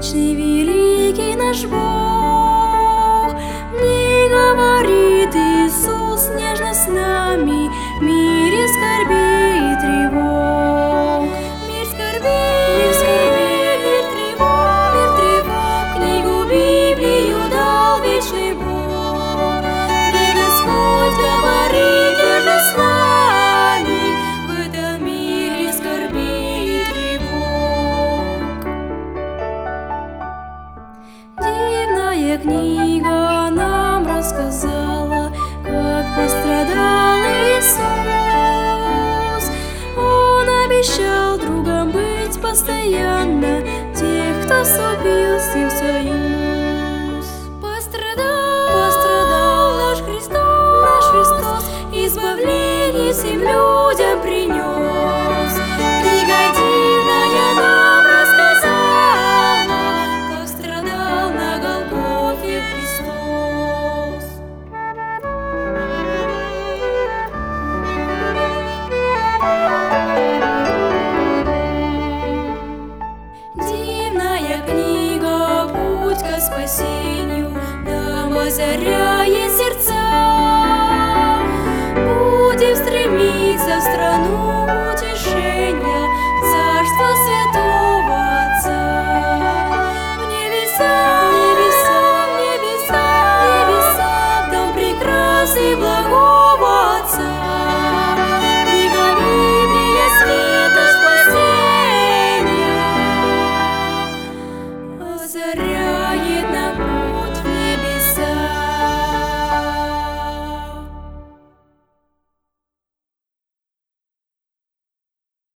Вечный, великий наш Бог. Не говорит Иисус нежно с нами в мире скорби и тревог. Мир скорби, мир тревог. Книгу Библию дал вечный Бог, где Господь говорит нежно с нами в этом мире скорби и тревог. Дивная книга нам рассказала, как пострадал Иисус. Он обещал другом быть постоянно, тех, кто вступил с ним в союз. Пострадал наш Христос, избавление всем людям принес. Книга дивная нам рассказала, как страдал на Голгофе Христос. Дивная книга, путь ко спасению нам озаряет.